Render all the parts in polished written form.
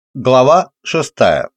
Глава 6.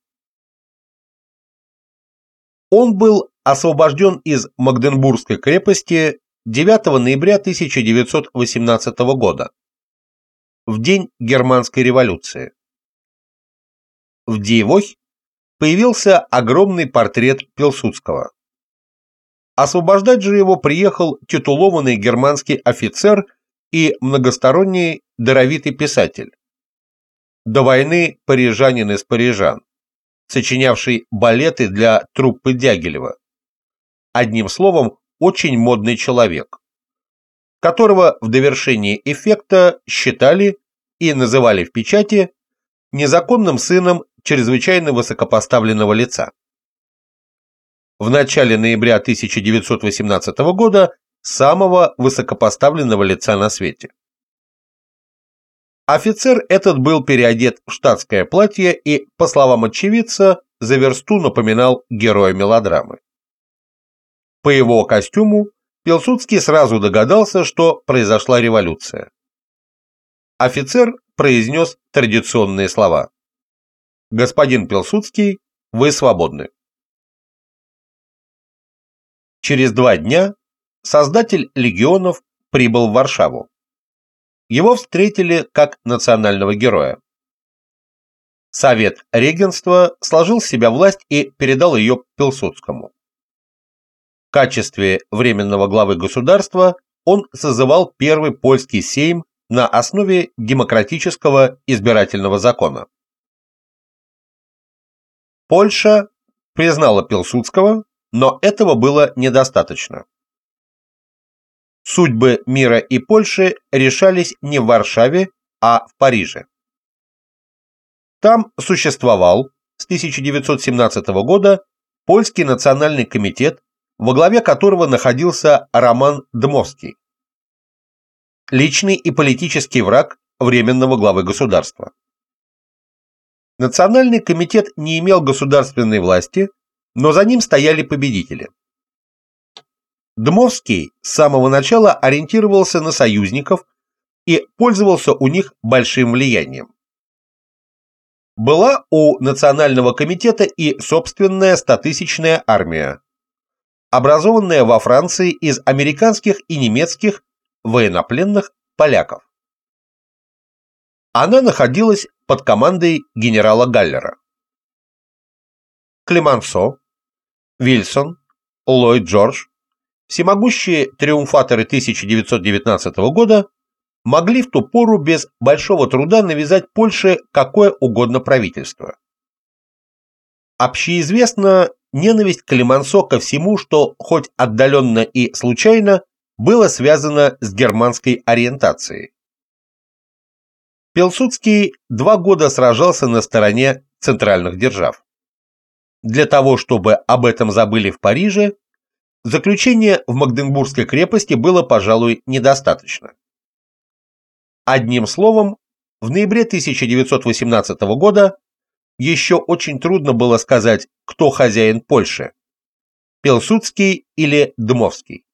Он был освобожден из Магденбургской крепости 9 ноября 1918 года, в день Германской революции. В Диевох появился огромный портрет Пилсудского. Освобождать же его приехал титулованный германский офицер и многосторонний даровитый писатель. До войны парижанин из парижан, сочинявший балеты для труппы Дягилева. Одним словом, очень модный человек, которого в довершении эффекта считали и называли в печати незаконным сыном чрезвычайно высокопоставленного лица. В начале ноября 1918 года самого высокопоставленного лица на свете. Офицер этот был переодет в штатское платье и, по словам очевидца, за версту напоминал героя мелодрамы. По его костюму Пилсудский сразу догадался, что произошла революция. Офицер произнес традиционные слова: «Господин Пилсудский, вы свободны». Через 2 дня создатель легионов прибыл в Варшаву. Его встретили как национального героя. Совет регенства сложил с себя власть и передал ее Пилсудскому. В качестве временного главы государства он созывал первый польский сейм на основе демократического избирательного закона. Польша признала Пилсудского, но этого было недостаточно. Судьбы мира и Польши решались не в Варшаве, а в Париже. Там существовал с 1917 года Польский национальный комитет, во главе которого находился Роман Дмовский, личный и политический враг временного главы государства. Национальный комитет не имел государственной власти, но за ним стояли победители. Дмовский с самого начала ориентировался на союзников и пользовался у них большим влиянием. Была у Национального комитета и собственная 100-тысячная армия, образованная во Франции из американских и немецких военнопленных поляков. Она находилась под командой генерала Галлера. Клемансо, Вильсон, Ллойд Джордж, всемогущие триумфаторы 1919 года, могли в ту пору без большого труда навязать Польше какое угодно правительство. Общеизвестна ненависть Клемансо ко всему, что хоть отдаленно и случайно было связано с германской ориентацией. Пилсудский 2 года сражался на стороне центральных держав. Для того, чтобы об этом забыли в Париже, заключение в Магденбургской крепости было, пожалуй, недостаточно. Одним словом, в ноябре 1918 года еще очень трудно было сказать, кто хозяин Польши – Пилсудский или Дмовский.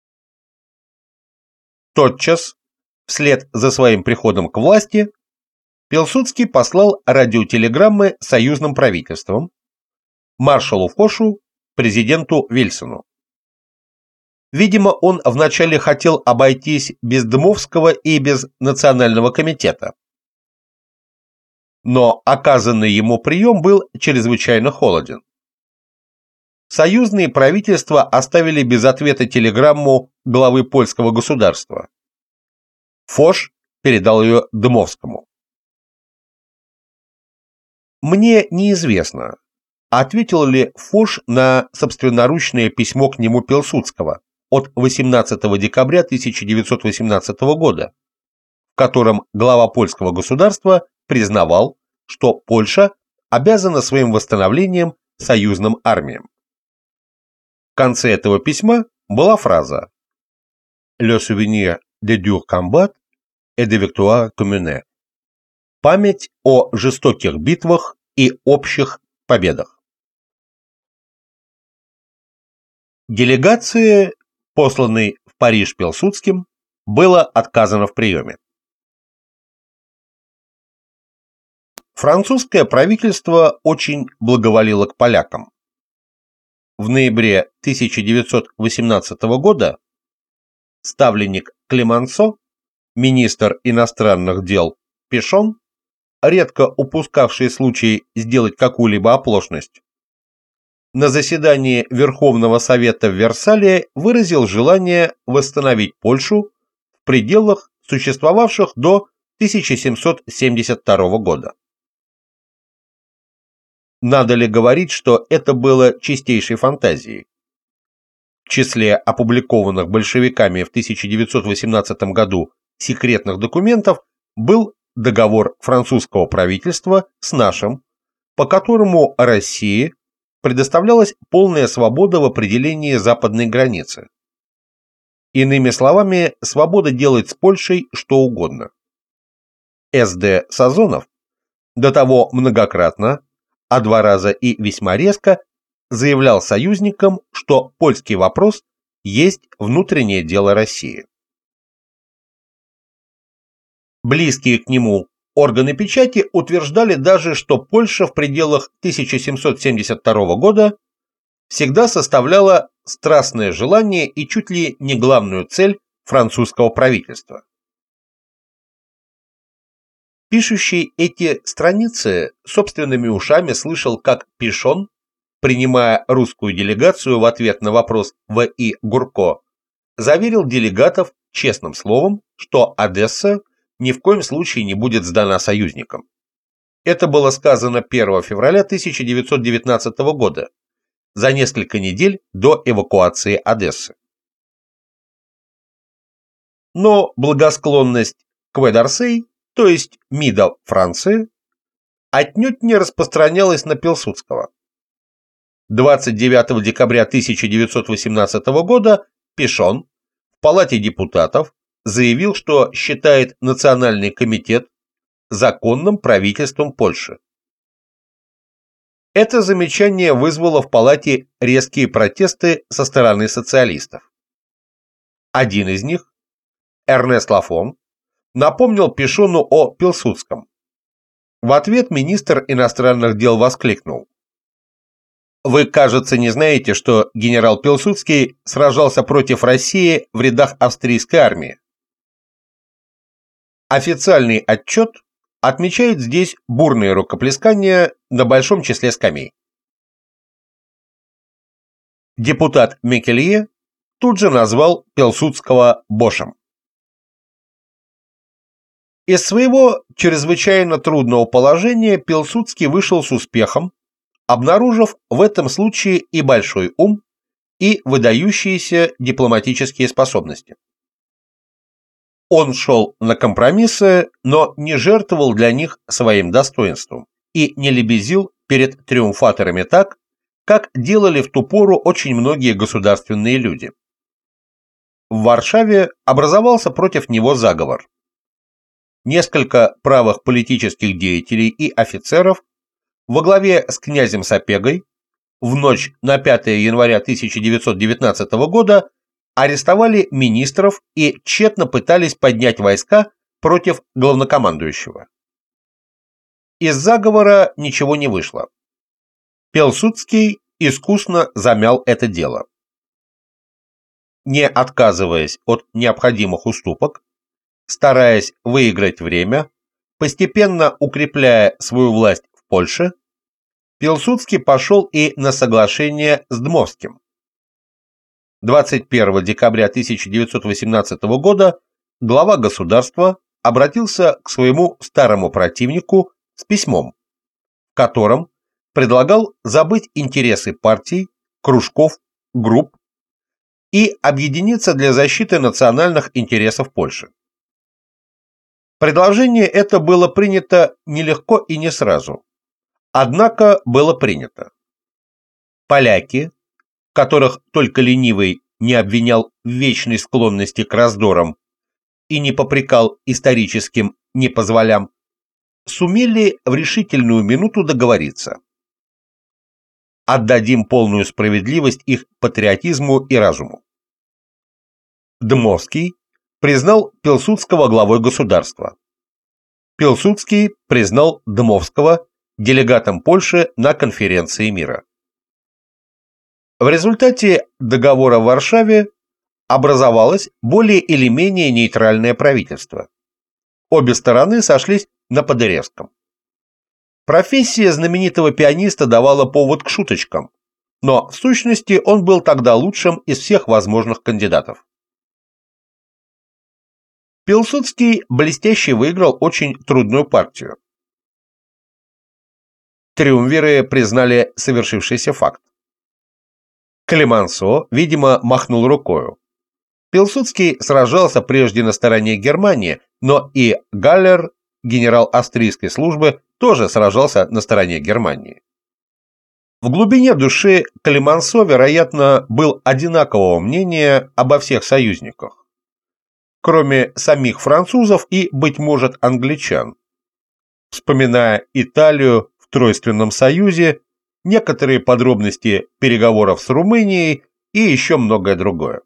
Тотчас, вслед за своим приходом к власти, Пилсудский послал радиотелеграммы союзным правительствам, маршалу Фошу, президенту Вильсону. Видимо, он вначале хотел обойтись без Дмовского и без Национального комитета. Но оказанный ему прием был чрезвычайно холоден. Союзные правительства оставили без ответа телеграмму главы польского государства. Фош передал ее Дмовскому. Мне неизвестно, ответил ли Фош на собственноручное письмо к нему Пилсудского от 18 декабря 1918 года, в котором глава польского государства признавал, что Польша обязана своим восстановлением союзным армиям. В конце этого письма была фраза «Le souvenir des durs combats et des victoires communes» – память о жестоких битвах и общих победах. Делегации, посланной в Париж Пилсудским, было отказано в приеме. Французское правительство очень благоволило к полякам. В ноябре 1918 года ставленник Клемансо, министр иностранных дел Пишон, редко упускавший случай сделать какую-либо оплошность, на заседании Верховного Совета в Версале выразил желание восстановить Польшу в пределах, существовавших до 1772 года. Надо ли говорить, что это было чистейшей фантазией? В числе опубликованных большевиками в 1918 году секретных документов был договор французского правительства с нашим, по которому России предоставлялась полная свобода в определении западной границы. Иными словами, свобода делать с Польшей что угодно. С.Д. Сазонов до того многократно, а 2 раза и весьма резко, заявлял союзникам, что польский вопрос есть внутреннее дело России. Близкие к нему органы печати утверждали даже, что Польша в пределах 1772 года всегда составляла страстное желание и чуть ли не главную цель французского правительства. Пишущий эти страницы собственными ушами слышал, как Пишон, принимая русскую делегацию в ответ на вопрос В.И. Гурко, заверил делегатов честным словом, что Одесса ни в коем случае не будет сдана союзникам. Это было сказано 1 февраля 1919 года, за несколько недель до эвакуации Одессы. Но благосклонность Квай д'Орсей, то есть МИДа Франции, отнюдь не распространялась на Пилсудского. 29 декабря 1918 года Пишон в Палате депутатов заявил, что считает Национальный комитет законным правительством Польши. Это замечание вызвало в Палате резкие протесты со стороны социалистов. Один из них, Эрнест Лафон, напомнил Пишону о Пилсудском. В ответ министр иностранных дел воскликнул: «Вы, кажется, не знаете, что генерал Пилсудский сражался против России в рядах австрийской армии». Официальный отчет отмечает здесь бурные рукоплескания на большом числе скамей. Депутат Мекелье тут же назвал Пилсудского Бошем. Из своего чрезвычайно трудного положения Пилсудский вышел с успехом, обнаружив в этом случае и большой ум, и выдающиеся дипломатические способности. Он шел на компромиссы, но не жертвовал для них своим достоинством и не лебезил перед триумфаторами так, как делали в ту пору очень многие государственные люди. В Варшаве образовался против него заговор. Несколько правых политических деятелей и офицеров во главе с князем Сапегой в ночь на 5 января 1919 года арестовали министров и тщетно пытались поднять войска против главнокомандующего. Из заговора ничего не вышло. Пилсудский искусно замял это дело. Не отказываясь от необходимых уступок, стараясь выиграть время, постепенно укрепляя свою власть в Польше, Пилсудский пошел и на соглашение с Дмовским. 21 декабря 1918 года глава государства обратился к своему старому противнику с письмом, в котором предлагал забыть интересы партий, кружков, групп и объединиться для защиты национальных интересов Польши. Предложение это было принято нелегко и не сразу, однако было принято. Поляки, которых только ленивый не обвинял в вечной склонности к раздорам и не попрекал историческим непозволям, сумели в решительную минуту договориться. Отдадим полную справедливость их патриотизму и разуму. Дмовский признал Пилсудского главой государства. Пилсудский признал Дмовского делегатом Польши на конференции мира. В результате договора в Варшаве образовалось более или менее нейтральное правительство. Обе стороны сошлись на Подеревском. Профессия знаменитого пианиста давала повод к шуточкам, но в сущности он был тогда лучшим из всех возможных кандидатов. Пилсудский блестяще выиграл очень трудную партию. Триумвиры признали совершившийся факт. Клемансо, видимо, махнул рукою. Пилсудский сражался прежде на стороне Германии, но и Галлер, генерал австрийской службы, тоже сражался на стороне Германии. В глубине души Клемансо, вероятно, был одинакового мнения обо всех союзниках, кроме самих французов и, быть может, англичан. Вспоминая Италию в Тройственном союзе, некоторые подробности переговоров с Румынией и еще многое другое.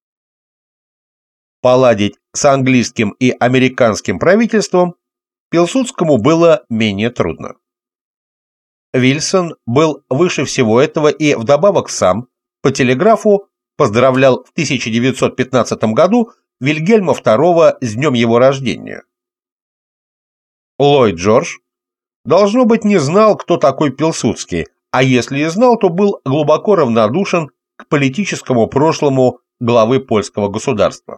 Поладить с английским и американским правительством Пилсудскому было менее трудно. Вильсон был выше всего этого и вдобавок сам по телеграфу поздравлял в 1915 году Вильгельма II с днем его рождения. Ллойд Джордж, должно быть, не знал, кто такой Пилсудский, а если и знал, то был глубоко равнодушен к политическому прошлому главы польского государства.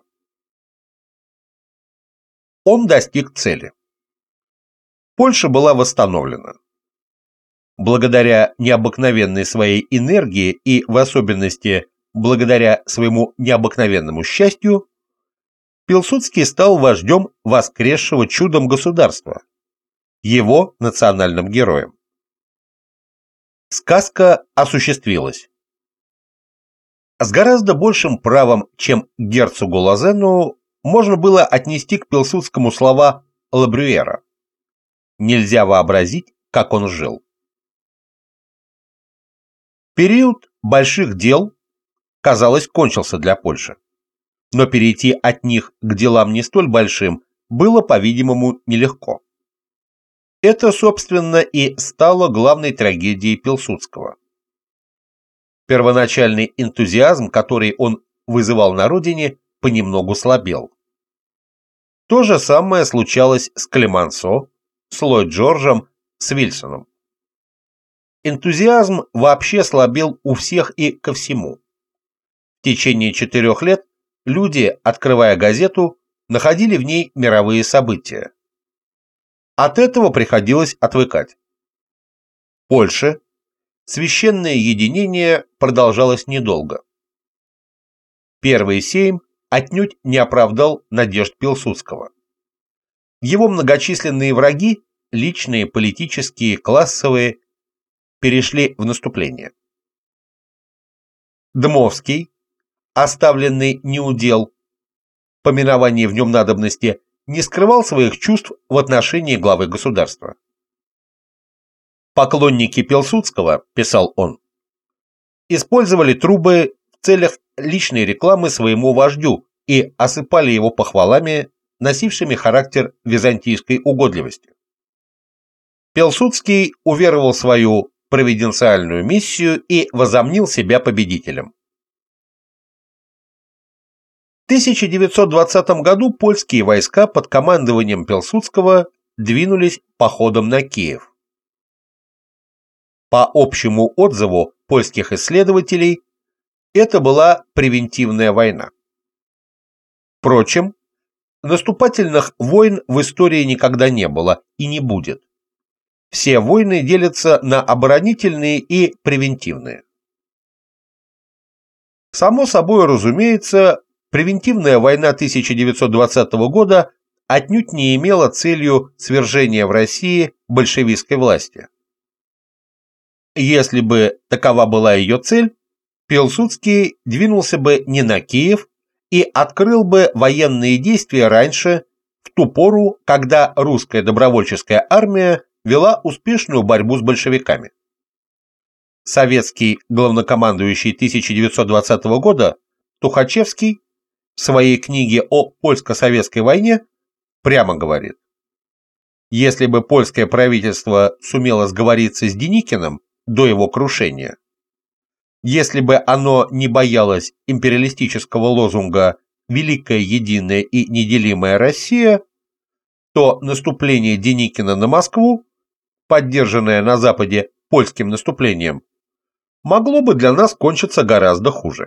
Он достиг цели. Польша была восстановлена. Благодаря необыкновенной своей энергии и, в особенности, благодаря своему необыкновенному счастью, Пилсудский стал вождем воскресшего чудом государства, его национальным героем. Сказка осуществилась. С гораздо большим правом, чем герцогу Лозенну, можно было отнести к Пилсудскому слова Лабрюэра. Нельзя вообразить, как он жил. Период больших дел, казалось, кончился для Польши. Но перейти от них к делам не столь большим было, по-видимому, нелегко. Это, собственно, и стало главной трагедией Пилсудского. Первоначальный энтузиазм, который он вызывал на родине, понемногу слабел. То же самое случалось с Клемансо, с Ллойд Джорджем, с Вильсоном. Энтузиазм вообще слабел у всех и ко всему. В течение 4 лет люди, открывая газету, находили в ней мировые события. От этого приходилось отвыкать. В Польше священное единение продолжалось недолго. Первый сейм отнюдь не оправдал надежд Пилсудского. Его многочисленные враги, личные, политические, классовые, перешли в наступление. Дмовский, оставленный неудел, поминование в нем надобности, не скрывал своих чувств в отношении главы государства. «Поклонники Пилсудского, — писал он, — использовали трубы в целях личной рекламы своему вождю и осыпали его похвалами, носившими характер византийской угодливости. Пилсудский уверовал в свою провиденциальную миссию и возомнил себя победителем. В 1920 году польские войска под командованием Пилсудского двинулись походом на Киев. По общему отзыву польских исследователей, это была превентивная война. Впрочем, наступательных войн в истории никогда не было и не будет. Все войны делятся на оборонительные и превентивные. Само собой разумеется, превентивная война 1920 года отнюдь не имела целью свержения в России большевистской власти. Если бы такова была ее цель, Пилсудский двинулся бы не на Киев и открыл бы военные действия раньше, в ту пору, когда русская добровольческая армия вела успешную борьбу с большевиками. Советский главнокомандующий 1920 года Тухачевский в своей книге о польско-советской войне прямо говорит: Если бы польское правительство сумело сговориться с Деникиным до его крушения, если бы оно не боялось империалистического лозунга «Великая, единая и неделимая Россия», то наступление Деникина на Москву, поддержанное на Западе польским наступлением, могло бы для нас кончиться гораздо хуже.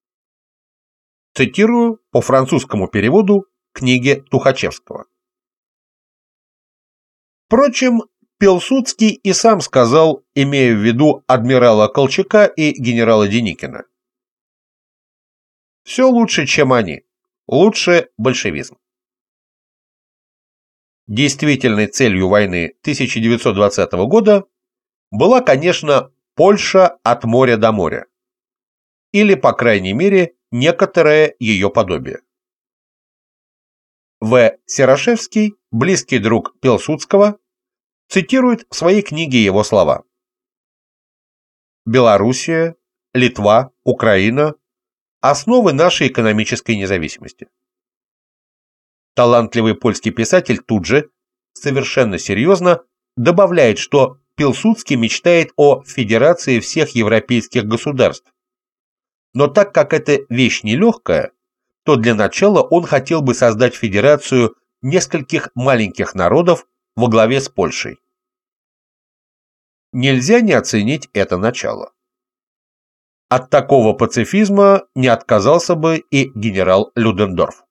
Цитирую по французскому переводу книги Тухачевского. Впрочем, Пилсудский и сам сказал, имея в виду адмирала Колчака и генерала Деникина: «Все лучше, чем они. Лучше большевизм». Действительной целью войны 1920 года была, конечно, Польша от моря до моря, или, по крайней мере, некоторое ее подобие. В. Серошевский, близкий друг Пилсудского, цитирует в своей книге его слова: «Белоруссия, Литва, Украина – основы нашей экономической независимости». Талантливый польский писатель тут же, совершенно серьезно, добавляет, что Пилсудский мечтает о федерации всех европейских государств. Но так как это вещь нелегкая, то для начала он хотел бы создать федерацию нескольких маленьких народов во главе с Польшей. Нельзя не оценить это начало. От такого пацифизма не отказался бы и генерал Людендорф.